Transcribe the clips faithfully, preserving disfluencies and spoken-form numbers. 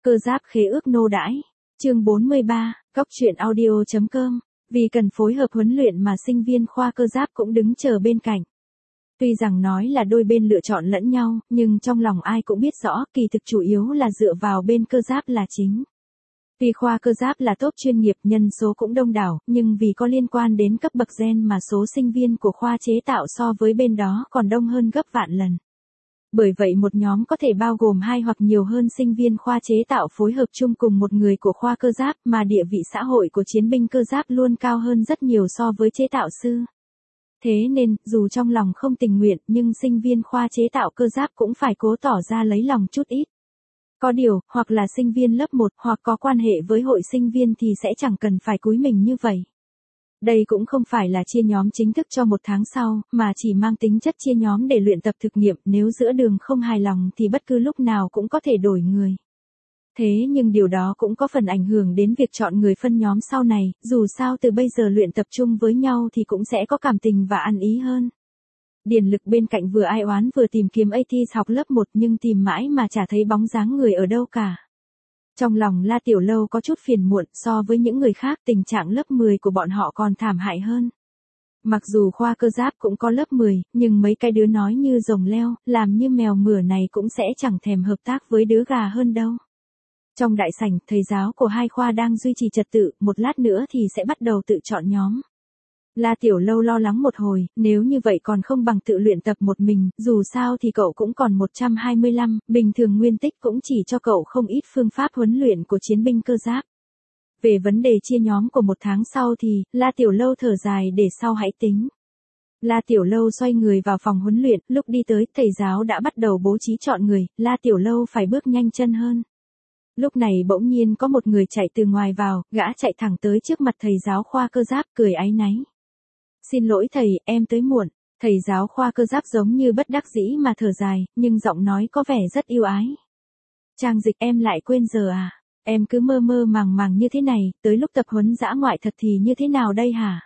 Cơ giáp khế ước nô đãi. Chương bốn mươi ba, góc truyện audio.com. Vì cần phối hợp huấn luyện mà sinh viên khoa cơ giáp cũng đứng chờ bên cạnh. Tuy rằng nói là đôi bên lựa chọn lẫn nhau, nhưng trong lòng ai cũng biết rõ kỳ thực chủ yếu là dựa vào bên cơ giáp là chính. Tuy khoa cơ giáp là top chuyên nghiệp, nhân số cũng đông đảo, nhưng vì có liên quan đến cấp bậc gen mà số sinh viên của khoa chế tạo so với bên đó còn đông hơn gấp vạn lần. Bởi vậy một nhóm có thể bao gồm hai hoặc nhiều hơn sinh viên khoa chế tạo phối hợp chung cùng một người của khoa cơ giáp, mà địa vị xã hội của chiến binh cơ giáp luôn cao hơn rất nhiều so với chế tạo sư. Thế nên, dù trong lòng không tình nguyện, nhưng sinh viên khoa chế tạo cơ giáp cũng phải cố tỏ ra lấy lòng chút ít. Có điều, hoặc là sinh viên lớp một, hoặc có quan hệ với hội sinh viên thì sẽ chẳng cần phải cúi mình như vậy. Đây cũng không phải là chia nhóm chính thức cho một tháng sau, mà chỉ mang tính chất chia nhóm để luyện tập thực nghiệm, nếu giữa đường không hài lòng thì bất cứ lúc nào cũng có thể đổi người. Thế nhưng điều đó cũng có phần ảnh hưởng đến việc chọn người phân nhóm sau này, dù sao từ bây giờ luyện tập chung với nhau thì cũng sẽ có cảm tình và ăn ý hơn. Điền Lực bên cạnh vừa ai oán vừa tìm kiếm a tê học lớp một nhưng tìm mãi mà chả thấy bóng dáng người ở đâu cả. Trong lòng La Tiểu Lâu có chút phiền muộn, so với những người khác tình trạng lớp mười của bọn họ còn thảm hại hơn. Mặc dù khoa cơ giáp cũng có lớp mười, nhưng mấy cái đứa nói như rồng leo, làm như mèo mửa này cũng sẽ chẳng thèm hợp tác với đứa gà hơn đâu. Trong đại sảnh, thầy giáo của hai khoa đang duy trì trật tự, một lát nữa thì sẽ bắt đầu tự chọn nhóm. La Tiểu Lâu lo lắng một hồi, nếu như vậy còn không bằng tự luyện tập một mình, dù sao thì cậu cũng còn một trăm hai mươi lăm, bình thường nguyên tích cũng chỉ cho cậu không ít phương pháp huấn luyện của chiến binh cơ giáp. Về vấn đề chia nhóm của một tháng sau thì, La Tiểu Lâu thở dài để sau hãy tính. La Tiểu Lâu xoay người vào phòng huấn luyện, lúc đi tới, thầy giáo đã bắt đầu bố trí chọn người, La Tiểu Lâu phải bước nhanh chân hơn. Lúc này bỗng nhiên có một người chạy từ ngoài vào, gã chạy thẳng tới trước mặt thầy giáo khoa cơ giáp, cười áy náy. Xin lỗi thầy, em tới muộn. Thầy giáo khoa cơ giáp giống như bất đắc dĩ mà thở dài, nhưng giọng nói có vẻ rất yêu ái. Trang Dịch, em lại quên giờ à? Em cứ mơ mơ màng màng như thế này, tới lúc tập huấn dã ngoại thật thì như thế nào đây hả?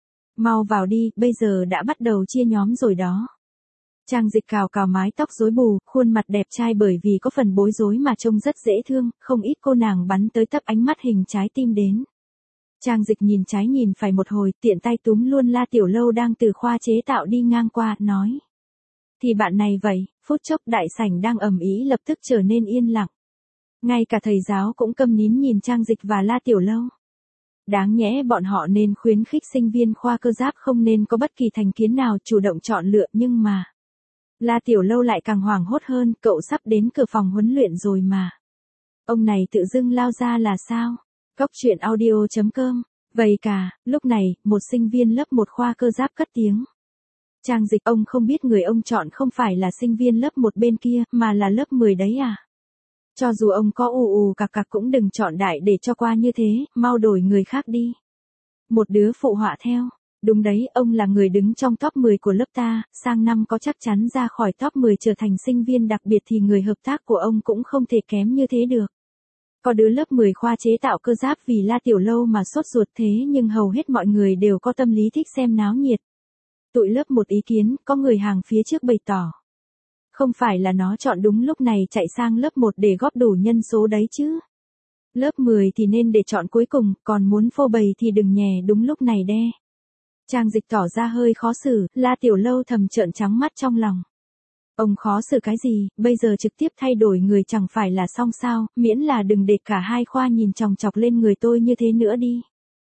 Mau vào đi, bây giờ đã bắt đầu chia nhóm rồi đó. Trang Dịch cào cào mái tóc rối bù, khuôn mặt đẹp trai bởi vì có phần bối rối mà trông rất dễ thương, không ít cô nàng bắn tới tấp ánh mắt hình trái tim đến. Trang Dịch nhìn trái nhìn phải một hồi, tiện tay túm luôn La Tiểu Lâu đang từ khoa chế tạo đi ngang qua, nói. Thì bạn này vậy, phút chốc đại sảnh đang ầm ĩ lập tức trở nên yên lặng. Ngay cả thầy giáo cũng câm nín nhìn Trang Dịch và La Tiểu Lâu. Đáng nhẽ bọn họ nên khuyến khích sinh viên khoa cơ giáp không nên có bất kỳ thành kiến nào chủ động chọn lựa, nhưng mà. La Tiểu Lâu lại càng hoảng hốt hơn, cậu sắp đến cửa phòng huấn luyện rồi mà. Ông này tự dưng lao ra là sao? Góc truyện audio.com. Vậy cả, lúc này, một sinh viên lớp một khoa cơ giáp cất tiếng. Trang Dịch, ông không biết người ông chọn không phải là sinh viên lớp một bên kia, mà là lớp mười đấy à? Cho dù ông có ù ù cặc cặc cũng đừng chọn đại để cho qua như thế, mau đổi người khác đi. Một đứa phụ họa theo. Đúng đấy, ông là người đứng trong top mười của lớp ta, sang năm có chắc chắn ra khỏi top mười trở thành sinh viên đặc biệt thì người hợp tác của ông cũng không thể kém như thế được. Có đứa lớp mười khoa chế tạo cơ giáp vì La Tiểu Lâu mà sốt ruột thế nhưng hầu hết mọi người đều có tâm lý thích xem náo nhiệt. Tụi lớp một ý kiến, có người hàng phía trước bày tỏ. Không phải là nó chọn đúng lúc này chạy sang lớp một để góp đủ nhân số đấy chứ. Lớp mười thì nên để chọn cuối cùng, còn muốn phô bày thì đừng nhè đúng lúc này đe. Trang Dịch tỏ ra hơi khó xử, La Tiểu Lâu thầm trợn trắng mắt trong lòng. Ông khó xử cái gì, bây giờ trực tiếp thay đổi người chẳng phải là xong sao, miễn là đừng để cả hai khoa nhìn chòng chọc lên người tôi như thế nữa đi.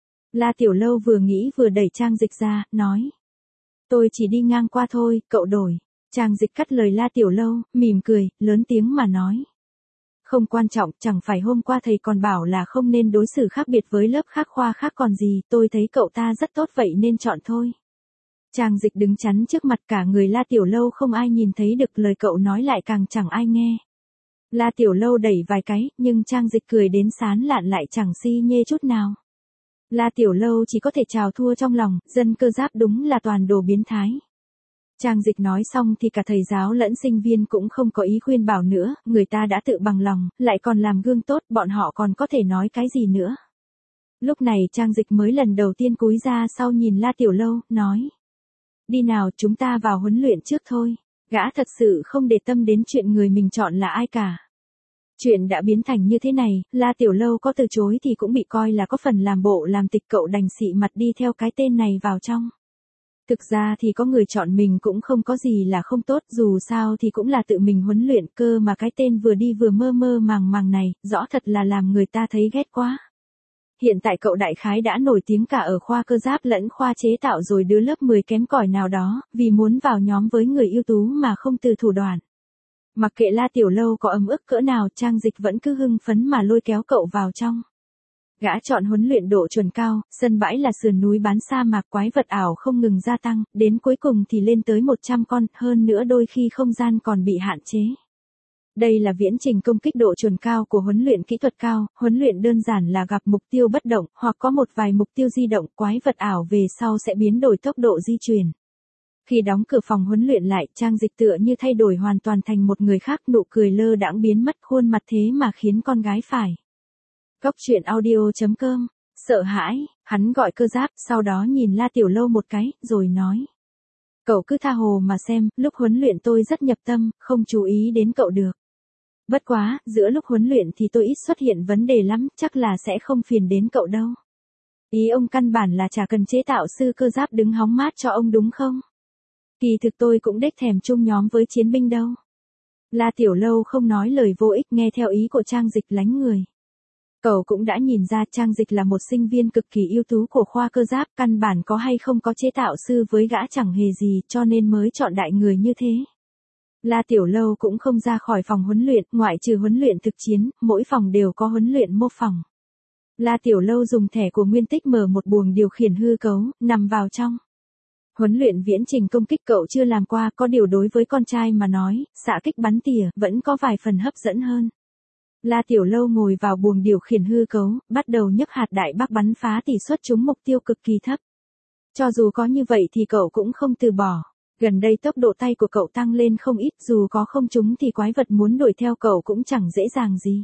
La Tiểu Lâu vừa nghĩ vừa đẩy Trang Dịch ra, nói. Tôi chỉ đi ngang qua thôi, cậu đổi. Trang Dịch cắt lời La Tiểu Lâu, mỉm cười, lớn tiếng mà nói. Không quan trọng, chẳng phải hôm qua thầy còn bảo là không nên đối xử khác biệt với lớp khác khoa khác còn gì, tôi thấy cậu ta rất tốt vậy nên chọn thôi. Trang Dịch đứng chắn trước mặt cả người La Tiểu Lâu không ai nhìn thấy được, lời cậu nói lại càng chẳng ai nghe. La Tiểu Lâu đẩy vài cái, nhưng Trang Dịch cười đến sán lạn lại chẳng si nhê chút nào. La Tiểu Lâu chỉ có thể chào thua trong lòng, dân cơ giáp đúng là toàn đồ biến thái. Trang Dịch nói xong thì cả thầy giáo lẫn sinh viên cũng không có ý khuyên bảo nữa, người ta đã tự bằng lòng, lại còn làm gương tốt, bọn họ còn có thể nói cái gì nữa. Lúc này Trang Dịch mới lần đầu tiên cúi ra sau nhìn La Tiểu Lâu, nói. Đi nào, chúng ta vào huấn luyện trước thôi. Gã thật sự không để tâm đến chuyện người mình chọn là ai cả. Chuyện đã biến thành như thế này, La Tiểu Lâu có từ chối thì cũng bị coi là có phần làm bộ làm tịch, cậu đành xị mặt đi theo cái tên này vào trong. Thực ra thì có người chọn mình cũng không có gì là không tốt, dù sao thì cũng là tự mình huấn luyện, cơ mà cái tên vừa đi vừa mơ mơ màng màng này, rõ thật là làm người ta thấy ghét quá. Hiện tại cậu đại khái đã nổi tiếng cả ở khoa cơ giáp lẫn khoa chế tạo rồi, đứa lớp mười kém cỏi nào đó, vì muốn vào nhóm với người ưu tú mà không từ thủ đoạn. Mặc kệ La Tiểu Lâu có ấm ức cỡ nào, Trang Dịch vẫn cứ hưng phấn mà lôi kéo cậu vào trong. Gã chọn huấn luyện độ chuẩn cao, sân bãi là sườn núi bán sa mạc, quái vật ảo không ngừng gia tăng, đến cuối cùng thì lên tới một trăm con, hơn nữa đôi khi không gian còn bị hạn chế. Đây là viễn trình công kích độ chuẩn cao của huấn luyện kỹ thuật cao, huấn luyện đơn giản là gặp mục tiêu bất động, hoặc có một vài mục tiêu di động, quái vật ảo về sau sẽ biến đổi tốc độ di chuyển. Khi đóng cửa phòng huấn luyện lại, Trang Dịch tựa như thay đổi hoàn toàn thành một người khác, nụ cười lơ đãng biến mất, khuôn mặt thế mà khiến con gái phải. Góc truyện audio chấm com, sợ hãi, hắn gọi cơ giáp, sau đó nhìn La Tiểu Lâu một cái, rồi nói. Cậu cứ tha hồ mà xem, lúc huấn luyện tôi rất nhập tâm, không chú ý đến cậu được. Bất quá, giữa lúc huấn luyện thì tôi ít xuất hiện vấn đề lắm, chắc là sẽ không phiền đến cậu đâu. Ý ông căn bản là chả cần chế tạo sư cơ giáp đứng hóng mát cho ông đúng không? Kỳ thực tôi cũng đếch thèm chung nhóm với chiến binh đâu. La Tiểu Lâu không nói lời vô ích, nghe theo ý của Trang Dịch lánh người. Cậu cũng đã nhìn ra Trang Dịch là một sinh viên cực kỳ ưu tú của khoa cơ giáp, căn bản có hay không có chế tạo sư với gã chẳng hề gì, cho nên mới chọn đại người như thế. La Tiểu Lâu cũng không ra khỏi phòng huấn luyện, ngoại trừ huấn luyện thực chiến, mỗi phòng đều có huấn luyện mô phỏng. La Tiểu Lâu dùng thẻ của Nguyên Tích mở một buồng điều khiển hư cấu, nằm vào trong. Huấn luyện viễn trình công kích cậu chưa làm qua, có điều đối với con trai mà nói, xạ kích bắn tỉa vẫn có vài phần hấp dẫn hơn. La Tiểu Lâu ngồi vào buồng điều khiển hư cấu, bắt đầu nhấc hạt đại bác bắn phá tỷ suất trúng mục tiêu cực kỳ thấp. Cho dù có như vậy thì cậu cũng không từ bỏ. Gần đây tốc độ tay của cậu tăng lên không ít, dù có không trúng thì quái vật muốn đuổi theo cậu cũng chẳng dễ dàng gì.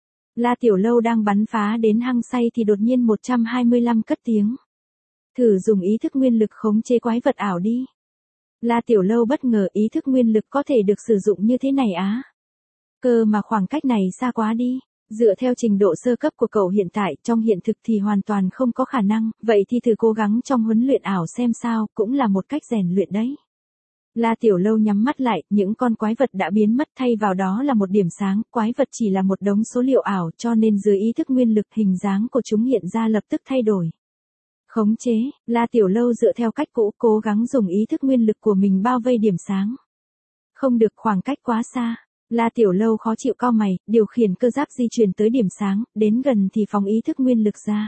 La Tiểu Lâu đang bắn phá đến hăng say thì đột nhiên một trăm hai mươi lăm cất tiếng. Thử dùng ý thức nguyên lực khống chế quái vật ảo đi. La Tiểu Lâu bất ngờ, ý thức nguyên lực có thể được sử dụng như thế này á? Cơ mà khoảng cách này xa quá đi. Dựa theo trình độ sơ cấp của cậu hiện tại, trong hiện thực thì hoàn toàn không có khả năng, vậy thì thử cố gắng trong huấn luyện ảo xem sao, cũng là một cách rèn luyện đấy. La Tiểu Lâu nhắm mắt lại, những con quái vật đã biến mất, thay vào đó là một điểm sáng, quái vật chỉ là một đống số liệu ảo, cho nên dưới ý thức nguyên lực hình dáng của chúng hiện ra lập tức thay đổi. Khống chế, La Tiểu Lâu dựa theo cách cũ, cố gắng dùng ý thức nguyên lực của mình bao vây điểm sáng. Không được, khoảng cách quá xa. La Tiểu Lâu khó chịu cau mày, điều khiển cơ giáp di chuyển tới điểm sáng, đến gần thì phóng ý thức nguyên lực ra.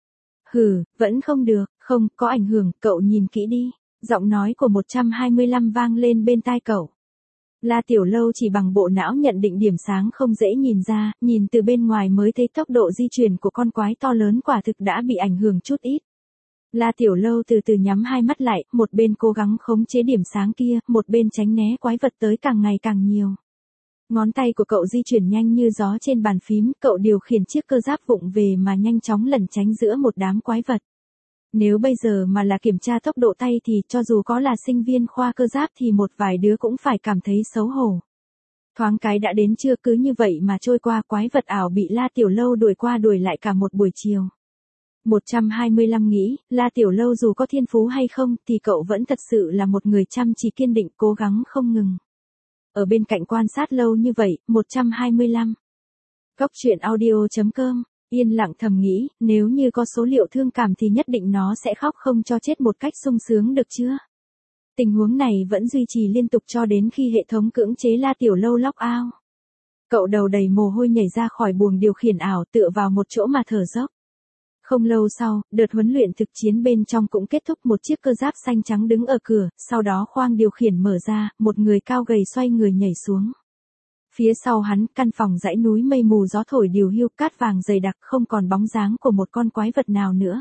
Hừ, vẫn không được, không, có ảnh hưởng, cậu nhìn kỹ đi. Giọng nói của một trăm hai mươi lăm vang lên bên tai cậu. La Tiểu Lâu chỉ bằng bộ não nhận định điểm sáng không dễ nhìn ra, nhìn từ bên ngoài mới thấy tốc độ di chuyển của con quái to lớn quả thực đã bị ảnh hưởng chút ít. La Tiểu Lâu từ từ nhắm hai mắt lại, một bên cố gắng khống chế điểm sáng kia, một bên tránh né quái vật tới càng ngày càng nhiều. Ngón tay của cậu di chuyển nhanh như gió trên bàn phím, cậu điều khiển chiếc cơ giáp vụng về mà nhanh chóng lẩn tránh giữa một đám quái vật. Nếu bây giờ mà là kiểm tra tốc độ tay thì cho dù có là sinh viên khoa cơ giáp thì một vài đứa cũng phải cảm thấy xấu hổ. Thoáng cái đã đến trưa, cứ như vậy mà trôi qua, quái vật ảo bị La Tiểu Lâu đuổi qua đuổi lại cả một buổi chiều. một trăm hai mươi lăm nghĩ, La Tiểu Lâu dù có thiên phú hay không thì cậu vẫn thật sự là một người chăm chỉ kiên định, cố gắng không ngừng. Ở bên cạnh quan sát lâu như vậy, một trăm hai mươi lăm. Góc truyện audio chấm com, yên lặng thầm nghĩ, nếu như có số liệu thương cảm thì nhất định nó sẽ khóc không cho chết một cách sung sướng được chưa? Tình huống này vẫn duy trì liên tục cho đến khi hệ thống cưỡng chế La Tiểu Lâu lock out. Cậu đầu đầy mồ hôi nhảy ra khỏi buồng điều khiển ảo, tựa vào một chỗ mà thở dốc. Không lâu sau, đợt huấn luyện thực chiến bên trong cũng kết thúc, một chiếc cơ giáp xanh trắng đứng ở cửa, sau đó khoang điều khiển mở ra, một người cao gầy xoay người nhảy xuống. Phía sau hắn, căn phòng dãy núi mây mù gió thổi điều hiu, cát vàng dày đặc, không còn bóng dáng của một con quái vật nào nữa.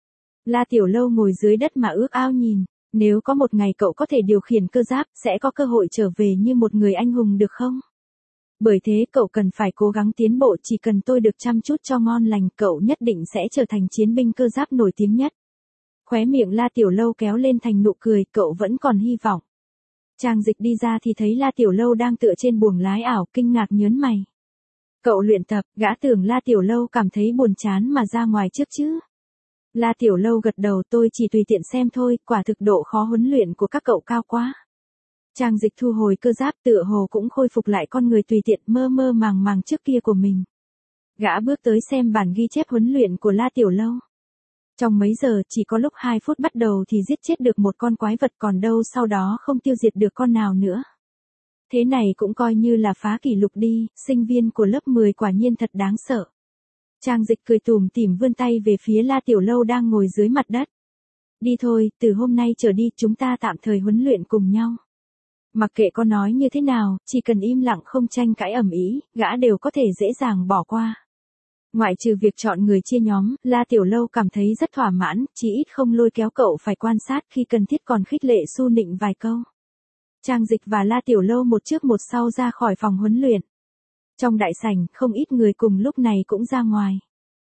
La Tiểu Lâu ngồi dưới đất mà ước ao nhìn, nếu có một ngày cậu có thể điều khiển cơ giáp, sẽ có cơ hội trở về như một người anh hùng được không? Bởi thế cậu cần phải cố gắng tiến bộ, chỉ cần tôi được chăm chút cho ngon lành, cậu nhất định sẽ trở thành chiến binh cơ giáp nổi tiếng nhất. Khóe miệng La Tiểu Lâu kéo lên thành nụ cười, cậu vẫn còn hy vọng. Trang Dịch đi ra thì thấy La Tiểu Lâu đang tựa trên buồng lái ảo, kinh ngạc nhớn mày. Cậu luyện tập, gã tưởng La Tiểu Lâu cảm thấy buồn chán mà ra ngoài trước chứ. La Tiểu Lâu gật đầu, tôi chỉ tùy tiện xem thôi, quả thực độ khó huấn luyện của các cậu cao quá. Trang Dịch thu hồi cơ giáp, tựa hồ cũng khôi phục lại con người tùy tiện mơ mơ màng màng trước kia của mình. Gã bước tới xem bản ghi chép huấn luyện của La Tiểu Lâu. Trong mấy giờ, chỉ có lúc hai phút bắt đầu thì giết chết được một con quái vật, còn đâu sau đó không tiêu diệt được con nào nữa. Thế này cũng coi như là phá kỷ lục đi, sinh viên của lớp mười quả nhiên thật đáng sợ. Trang Dịch cười tủm tỉm vươn tay về phía La Tiểu Lâu đang ngồi dưới mặt đất. Đi thôi, từ hôm nay trở đi chúng ta tạm thời huấn luyện cùng nhau. Mặc kệ có nói như thế nào, chỉ cần im lặng không tranh cãi ầm ĩ, gã đều có thể dễ dàng bỏ qua. Ngoại trừ việc chọn người chia nhóm, La Tiểu Lâu cảm thấy rất thỏa mãn, chỉ ít không lôi kéo cậu phải quan sát, khi cần thiết còn khích lệ su nịnh vài câu. Trang Dịch và La Tiểu Lâu một trước một sau ra khỏi phòng huấn luyện. Trong đại sảnh, không ít người cùng lúc này cũng ra ngoài.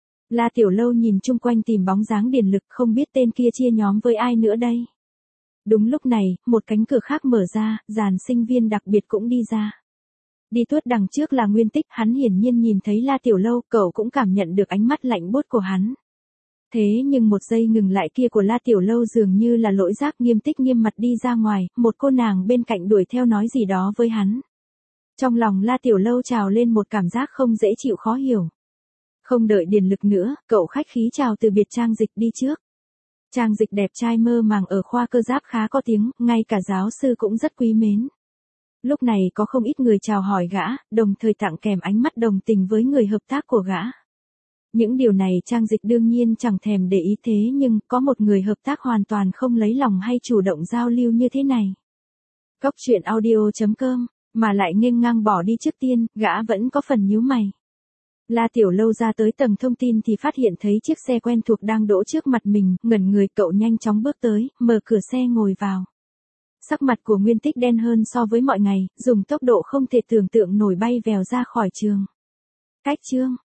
La Tiểu Lâu nhìn chung quanh tìm bóng dáng Điền Lực, không biết tên kia chia nhóm với ai nữa đây. Đúng lúc này, một cánh cửa khác mở ra, dàn sinh viên đặc biệt cũng đi ra. Đi tuốt đằng trước là Nguyên Tích, hắn hiển nhiên nhìn thấy La Tiểu Lâu, cậu cũng cảm nhận được ánh mắt lạnh buốt của hắn. Thế nhưng một giây ngừng lại kia của La Tiểu Lâu dường như là lỗi giác, Nghiêm Tích nghiêm mặt đi ra ngoài, một cô nàng bên cạnh đuổi theo nói gì đó với hắn. Trong lòng La Tiểu Lâu trào lên một cảm giác không dễ chịu khó hiểu. Không đợi Điền Lực nữa, cậu khách khí chào từ biệt Trang Dịch đi trước. Trang Dịch đẹp trai mơ màng ở khoa cơ giáp khá có tiếng, ngay cả giáo sư cũng rất quý mến. Lúc này có không ít người chào hỏi gã, đồng thời tặng kèm ánh mắt đồng tình với người hợp tác của gã. Những điều này Trang Dịch đương nhiên chẳng thèm để ý, thế nhưng có một người hợp tác hoàn toàn không lấy lòng hay chủ động giao lưu như thế này. Cóc truyện audio chấm com, mà lại nghênh ngang bỏ đi trước tiên, gã vẫn có phần nhíu mày. La Tiểu Lâu ra tới tầng thông tin thì phát hiện thấy chiếc xe quen thuộc đang đỗ trước mặt mình, ngẩn người, cậu nhanh chóng bước tới, mở cửa xe ngồi vào. Sắc mặt của Nguyên Tích đen hơn so với mọi ngày, dùng tốc độ không thể tưởng tượng nổi bay vèo ra khỏi trường. Cách chương